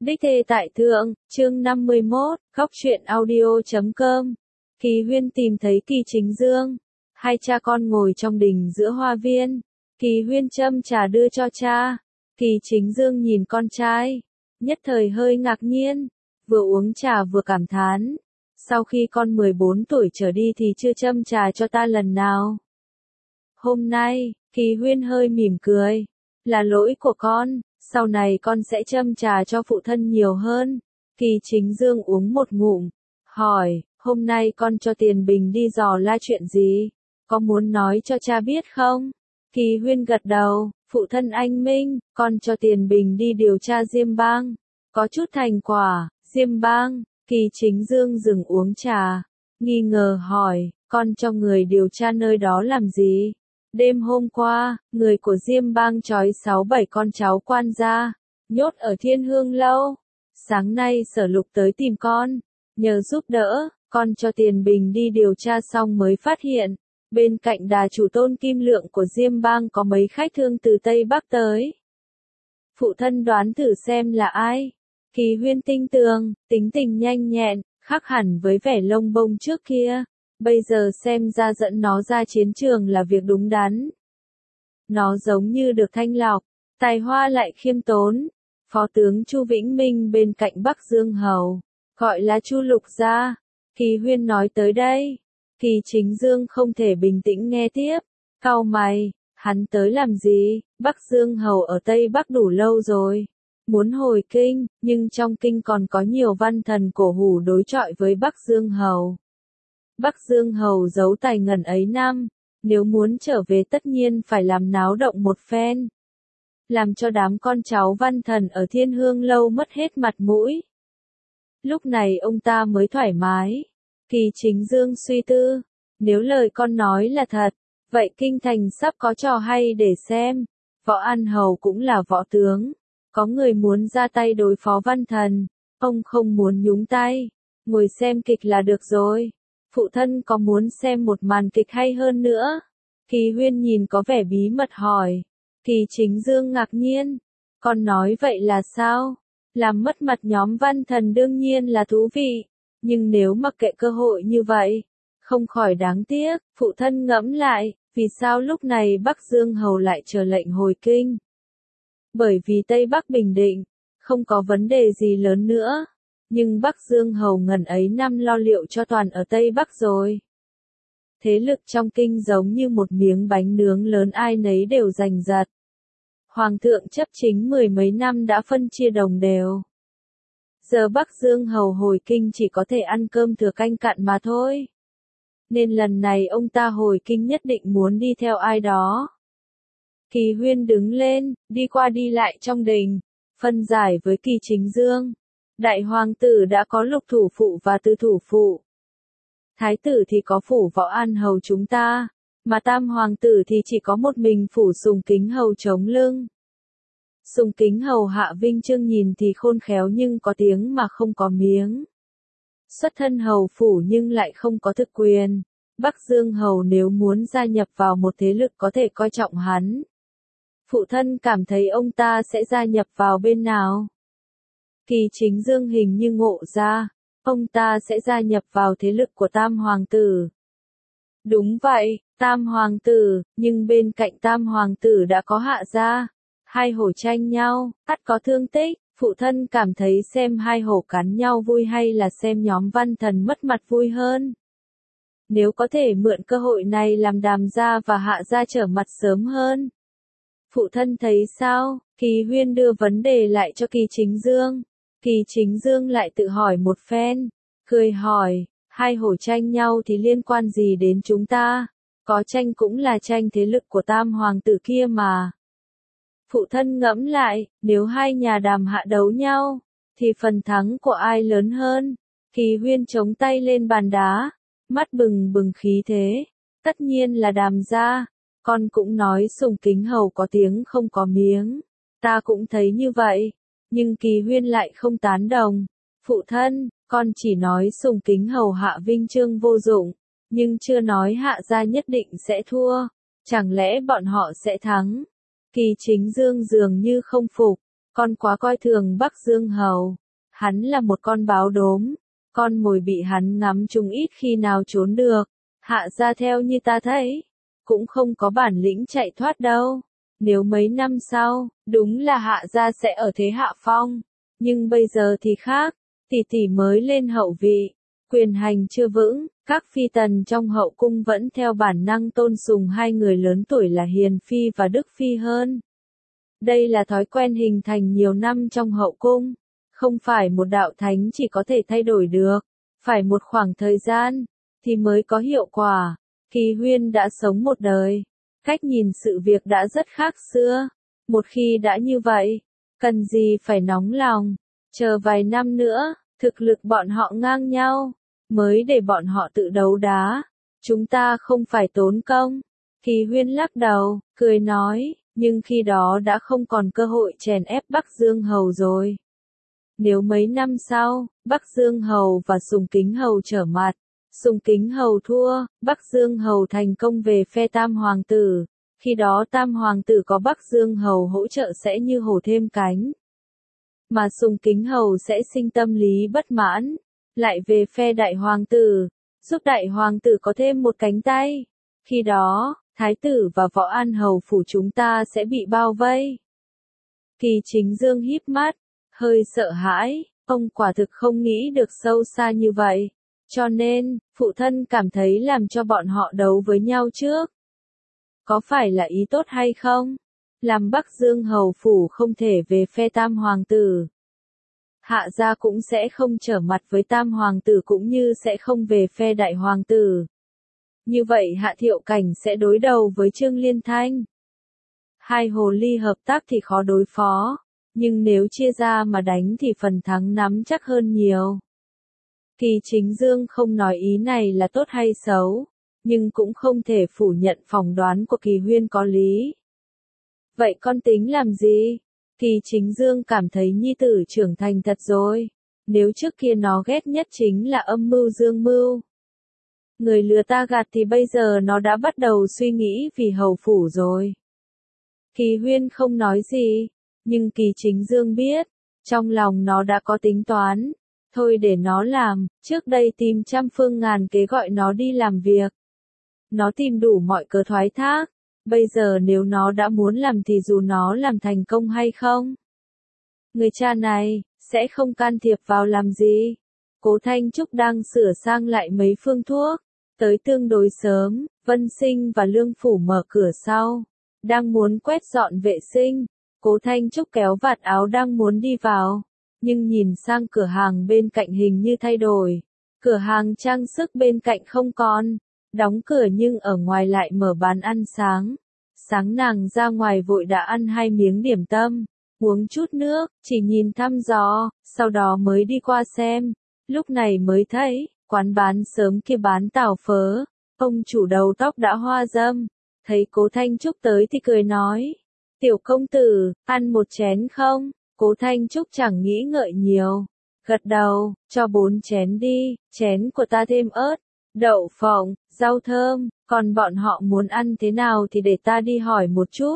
Đích thê tại thượng, chương 51, góc truyện audio.com. Kỳ Huyên tìm thấy Kỳ Chính Dương. Hai cha con ngồi trong đình giữa hoa viên. Kỳ Huyên châm trà đưa cho cha. Kỳ Chính Dương nhìn con trai. Nhất thời hơi ngạc nhiên. Vừa uống trà vừa cảm thán. Sau khi con 14 tuổi trở đi thì chưa châm trà cho ta lần nào. Hôm nay, Kỳ Huyên hơi mỉm cười. Là lỗi của con. Sau này con sẽ châm trà cho phụ thân nhiều hơn. Kỳ Chính Dương uống một ngụm. Hỏi, hôm nay con cho Tiền Bình đi dò la chuyện gì? Có muốn nói cho cha biết không? Kỳ Huyên gật đầu, phụ thân anh minh, con cho Tiền Bình đi điều tra Diêm Bang. Có chút thành quả, Diêm Bang. Kỳ Chính Dương dừng uống trà. Nghi ngờ hỏi, con cho người điều tra nơi đó làm gì? Đêm hôm qua, người của Diêm Bang trói 6-7 con cháu quan gia, nhốt ở Thiên Hương Lâu. Sáng nay Sở Lục tới tìm con, nhờ giúp đỡ, con cho Tiền Bình đi điều tra xong mới phát hiện, bên cạnh đà chủ Tôn Kim Lượng của Diêm Bang có mấy khách thương từ Tây Bắc tới. Phụ thân đoán thử xem là ai? Kỳ Huyên tinh tường, tính tình nhanh nhẹn, khác hẳn với vẻ lông bông trước kia. Bây giờ xem ra dẫn nó ra chiến trường là việc đúng đắn. Nó giống như được thanh lọc, tài hoa lại khiêm tốn. Phó tướng Chu Vĩnh Minh bên cạnh Bắc Dương Hầu, gọi là Chu Lục gia. Kỳ Huyên nói tới đây. Kỳ Chính Dương không thể bình tĩnh nghe tiếp. Cau mày, hắn tới làm gì? Bắc Dương Hầu ở Tây Bắc đủ lâu rồi. Muốn hồi kinh, nhưng trong kinh còn có nhiều văn thần cổ hủ đối chọi với Bắc Dương Hầu. Bắc Dương Hầu giấu tài ngần ấy năm, nếu muốn trở về tất nhiên phải làm náo động một phen. Làm cho đám con cháu văn thần ở Thiên Hương Lâu mất hết mặt mũi. Lúc này ông ta mới thoải mái. Kỳ Chính Dương suy tư, nếu lời con nói là thật, vậy kinh thành sắp có trò hay để xem. Võ An Hầu cũng là võ tướng, có người muốn ra tay đối phó văn thần, ông không muốn nhúng tay, ngồi xem kịch là được rồi. Phụ thân có muốn xem một màn kịch hay hơn nữa? Kỳ Huyên nhìn có vẻ bí mật hỏi. Kỳ Chính Dương ngạc nhiên. Con nói vậy là sao? Làm mất mặt nhóm văn thần đương nhiên là thú vị. Nhưng nếu mặc kệ cơ hội như vậy, không khỏi đáng tiếc. Phụ thân ngẫm lại, vì sao lúc này Bắc Dương Hầu lại chờ lệnh hồi kinh? Bởi vì Tây Bắc bình định, không có vấn đề gì lớn nữa. Nhưng Bắc Dương Hầu ngần ấy năm lo liệu cho toàn ở Tây Bắc rồi. Thế lực trong kinh giống như một miếng bánh nướng lớn ai nấy đều giành giật. Hoàng thượng chấp chính 10 mấy năm đã phân chia đồng đều. Giờ Bắc Dương Hầu hồi kinh chỉ có thể ăn cơm thừa canh cặn mà thôi. Nên lần này ông ta hồi kinh nhất định muốn đi theo ai đó. Kỳ Huyên đứng lên, đi qua đi lại trong đình, phân giải với Kỳ Chính Dương. Đại hoàng tử đã có Lục thủ phụ và Tư thủ phụ. Thái tử thì có phủ Võ An Hầu chúng ta, mà tam hoàng tử thì chỉ có một mình phủ Sùng Kính Hầu chống lưng. Sùng Kính Hầu Hạ Vinh Chương nhìn thì khôn khéo nhưng có tiếng mà không có miếng. Xuất thân hầu phủ nhưng lại không có thực quyền. Bắc Dương Hầu nếu muốn gia nhập vào một thế lực có thể coi trọng hắn. Phụ thân cảm thấy ông ta sẽ gia nhập vào bên nào? Kỳ Chính Dương hình như ngộ ra, ông ta sẽ gia nhập vào thế lực của Tam Hoàng tử. Đúng vậy, Tam Hoàng tử, nhưng bên cạnh Tam Hoàng tử đã có Hạ gia. Hai hổ tranh nhau, ắt có thương tích, phụ thân cảm thấy xem hai hổ cắn nhau vui hay là xem nhóm văn thần mất mặt vui hơn. Nếu có thể mượn cơ hội này làm Đàm gia và Hạ gia trở mặt sớm hơn. Phụ thân thấy sao? Kỳ Huyên đưa vấn đề lại cho Kỳ Chính Dương. Kỳ Chính Dương lại tự hỏi một phen, cười hỏi, hai hổ tranh nhau thì liên quan gì đến chúng ta? Có tranh cũng là tranh thế lực của Tam Hoàng tử kia mà. Phụ thân ngẫm lại, nếu hai nhà Đàm Hạ đấu nhau, thì phần thắng của ai lớn hơn? Kỳ Huyên chống tay lên bàn đá, mắt bừng bừng khí thế. Tất nhiên là Đàm gia, con cũng nói Sùng Kính Hầu có tiếng không có miếng. Ta cũng thấy như vậy. Nhưng Kỳ Huyên lại không tán đồng. Phụ thân, con chỉ nói Sùng Kính Hầu Hạ Vinh Chương vô dụng, nhưng chưa nói Hạ gia nhất định sẽ thua. Chẳng lẽ bọn họ sẽ thắng? Kỳ Chính Dương dường như không phục. Con quá coi thường Bắc Dương Hầu. Hắn là một con báo đốm. Con mồi bị hắn ngắm trúng ít khi nào trốn được. Hạ gia theo như ta thấy, cũng không có bản lĩnh chạy thoát đâu. Nếu mấy năm sau, đúng là hạ gia sẽ ở thế hạ phong. Nhưng bây giờ thì khác, tỷ tỷ mới lên hậu vị, quyền hành chưa vững, các phi tần trong hậu cung vẫn theo bản năng tôn sùng hai người lớn tuổi là Hiền Phi và Đức Phi hơn. Đây là thói quen hình thành nhiều năm trong hậu cung, không phải một đạo thánh chỉ có thể thay đổi được, phải một khoảng thời gian, thì mới có hiệu quả. Kỳ Huyên đã sống một đời, cách nhìn sự việc đã rất khác xưa, một khi đã như vậy, cần gì phải nóng lòng, chờ vài năm nữa, thực lực bọn họ ngang nhau, mới để bọn họ tự đấu đá, chúng ta không phải tốn công. Kỳ Huyên lắc đầu, cười nói, nhưng khi đó đã không còn cơ hội chèn ép Bắc Dương Hầu rồi. Nếu mấy năm sau, Bắc Dương Hầu và Sùng Kính Hầu trở mặt, Sùng Kính Hầu thua, Bắc Dương Hầu thành công về phe Tam Hoàng tử, khi đó Tam Hoàng tử có Bắc Dương Hầu hỗ trợ sẽ như hổ thêm cánh. Mà Sùng Kính Hầu sẽ sinh tâm lý bất mãn, lại về phe Đại Hoàng tử, giúp Đại Hoàng tử có thêm một cánh tay. Khi đó, Thái tử và Võ An Hầu phủ chúng ta sẽ bị bao vây. Kỳ Chính Dương híp mắt, hơi sợ hãi, ông quả thực không nghĩ được sâu xa như vậy. Cho nên, phụ thân cảm thấy làm cho bọn họ đấu với nhau trước. Có phải là ý tốt hay không? Làm Bắc Dương Hầu phủ không thể về phe Tam Hoàng tử. Hạ gia cũng sẽ không trở mặt với Tam Hoàng tử cũng như sẽ không về phe Đại Hoàng tử. Như vậy Hạ Thiệu Cảnh sẽ đối đầu với Trương Liên Thanh. Hai hồ ly hợp tác thì khó đối phó, nhưng nếu chia ra mà đánh thì phần thắng nắm chắc hơn nhiều. Kỳ Chính Dương không nói ý này là tốt hay xấu, nhưng cũng không thể phủ nhận phỏng đoán của Kỳ Huyên có lý. Vậy con tính làm gì? Kỳ Chính Dương cảm thấy nhi tử trưởng thành thật rồi. Nếu trước kia nó ghét nhất chính là âm mưu dương mưu. Người lừa ta gạt thì bây giờ nó đã bắt đầu suy nghĩ vì hầu phủ rồi. Kỳ Huyên không nói gì, nhưng Kỳ Chính Dương biết, trong lòng nó đã có tính toán. Thôi để nó làm, trước đây tìm trăm phương ngàn kế gọi nó đi làm việc. Nó tìm đủ mọi cớ thoái thác, bây giờ nếu nó đã muốn làm thì dù nó làm thành công hay không. Người cha này, sẽ không can thiệp vào làm gì. Cố Thanh Trúc đang sửa sang lại mấy phương thuốc, tới tương đối sớm, Vân Sinh và Lương Phủ mở cửa sau, đang muốn quét dọn vệ sinh. Cố Thanh Trúc kéo vạt áo đang muốn đi vào, nhưng nhìn sang cửa hàng bên cạnh hình như thay đổi. Cửa hàng trang sức bên cạnh không còn, đóng cửa nhưng ở ngoài lại mở bán ăn sáng. Sáng nàng ra ngoài vội đã ăn 2 miếng điểm tâm, uống chút nước, chỉ nhìn thăm dò, sau đó mới đi qua xem. Lúc này mới thấy, quán bán sớm kia bán tàu phớ, ông chủ đầu tóc đã hoa râm, thấy Cố Thanh Trúc tới thì cười nói, tiểu công tử, ăn một chén không? Cố Thanh Trúc chẳng nghĩ ngợi nhiều, gật đầu, cho 4 chén đi, chén của ta thêm ớt, đậu phộng, rau thơm, còn bọn họ muốn ăn thế nào thì để ta đi hỏi một chút.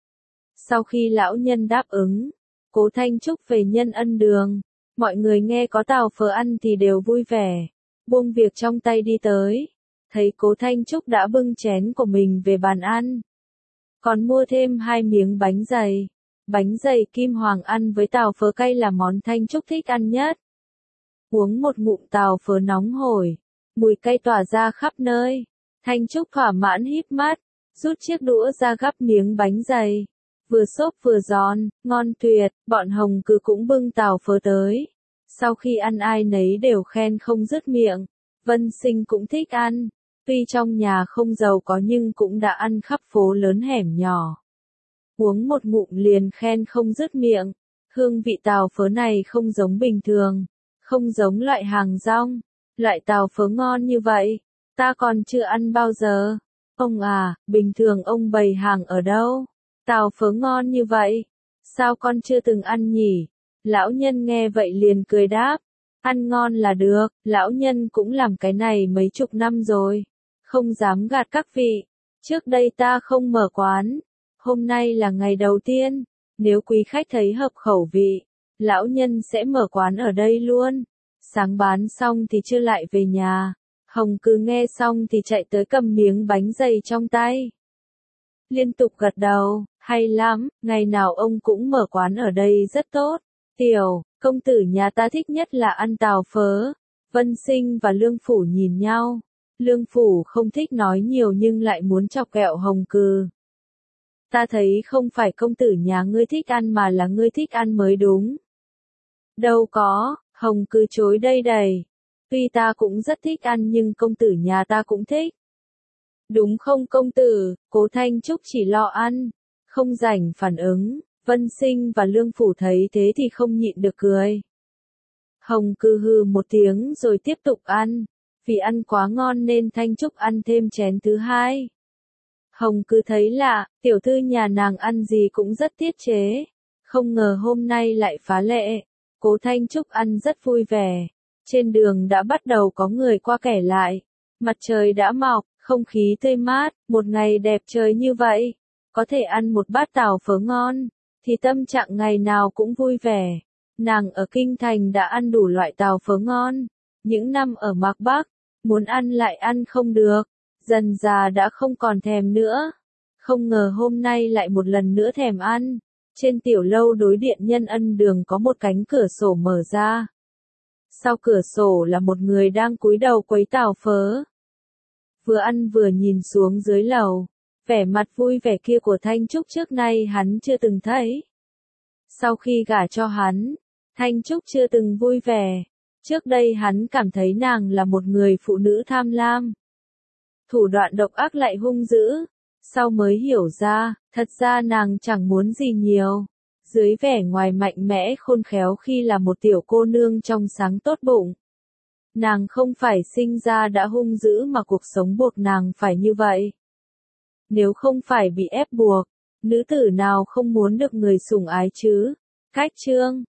Sau khi lão nhân đáp ứng, Cố Thanh Trúc về nhân ân đường, mọi người nghe có tàu phở ăn thì đều vui vẻ, buông việc trong tay đi tới, thấy Cố Thanh Trúc đã bưng chén của mình về bàn ăn, còn mua thêm 2 miếng bánh dày. Bánh dày kim hoàng ăn với tàu phớ cay là món Thanh Trúc thích ăn nhất. Uống một ngụm tàu phớ nóng hổi, mùi cay tỏa ra khắp nơi. Thanh Trúc thỏa mãn híp mắt, rút chiếc đũa ra gắp miếng bánh dày. Vừa xốp vừa giòn, ngon tuyệt, bọn Hồng Cừ cũng bưng tàu phớ tới. Sau khi ăn ai nấy đều khen không dứt miệng. Vân Sinh cũng thích ăn, tuy trong nhà không giàu có nhưng cũng đã ăn khắp phố lớn hẻm nhỏ. Uống một ngụm liền khen không dứt miệng, hương vị tàu phớ này không giống bình thường, không giống loại hàng rong, loại tàu phớ ngon như vậy, ta còn chưa ăn bao giờ. Ông à, bình thường ông bày hàng ở đâu? Tàu phớ ngon như vậy, sao con chưa từng ăn nhỉ? Lão nhân nghe vậy liền cười đáp, ăn ngon là được, lão nhân cũng làm cái này mấy chục năm rồi, không dám gạt các vị, trước đây ta không mở quán. Hôm nay là ngày đầu tiên, Nếu quý khách thấy hợp khẩu vị, lão nhân sẽ mở quán ở đây luôn. Sáng bán xong thì chưa lại về nhà. Hồng cứ nghe xong thì chạy tới cầm miếng bánh dày trong tay. Liên tục gật đầu, hay lắm, ngày nào ông cũng mở quán ở đây rất tốt. Tiểu, công tử nhà ta thích nhất là ăn tàu phớ. Vân Sinh và Lương Phủ nhìn nhau. Lương Phủ không thích nói nhiều nhưng lại muốn chọc ghẹo Hồng Cừ. Ta thấy không phải công tử nhà ngươi thích ăn mà là ngươi thích ăn mới đúng. Đâu có, Hồng Cừ chối đây đầy. Tuy ta cũng rất thích ăn nhưng công tử nhà ta cũng thích. Đúng không công tử, Cố Thanh Trúc chỉ lo ăn, không rảnh phản ứng. Vân Sinh và Lương Phủ thấy thế thì không nhịn được cười. Hồng Cừ hừ một tiếng rồi tiếp tục ăn. Vì ăn quá ngon nên Thanh Trúc ăn thêm chén thứ hai. Hồng Cừ thấy lạ, tiểu thư nhà nàng ăn gì cũng rất tiết chế. Không ngờ hôm nay lại phá lệ. Cố Thanh Trúc ăn rất vui vẻ. Trên đường đã bắt đầu có người qua kẻ lại. Mặt trời đã mọc, không khí tươi mát, một ngày đẹp trời như vậy. Có thể ăn một bát tàu phớ ngon, thì tâm trạng ngày nào cũng vui vẻ. Nàng ở Kinh Thành đã ăn đủ loại tàu phớ ngon. Những năm ở Mạc Bắc, muốn ăn lại ăn không được. Dần già đã không còn thèm nữa. Không ngờ hôm nay lại một lần nữa thèm ăn. Trên tiểu lâu đối điện Nhân Ân Đường có một cánh cửa sổ mở ra. Sau cửa sổ là một người đang cúi đầu quấy tàu phớ. Vừa ăn vừa nhìn xuống dưới lầu. Vẻ mặt vui vẻ kia của Thanh Trúc trước nay hắn chưa từng thấy. Sau khi gả cho hắn, Thanh Trúc chưa từng vui vẻ. Trước đây hắn cảm thấy nàng là một người phụ nữ tham lam. Thủ đoạn độc ác lại hung dữ. Sau mới hiểu ra, thật ra nàng chẳng muốn gì nhiều. Dưới vẻ ngoài mạnh mẽ khôn khéo khi là một tiểu cô nương trong sáng tốt bụng. Nàng không phải sinh ra đã hung dữ mà cuộc sống buộc nàng phải như vậy. Nếu không phải bị ép buộc, nữ tử nào không muốn được người sủng ái chứ? Cách chương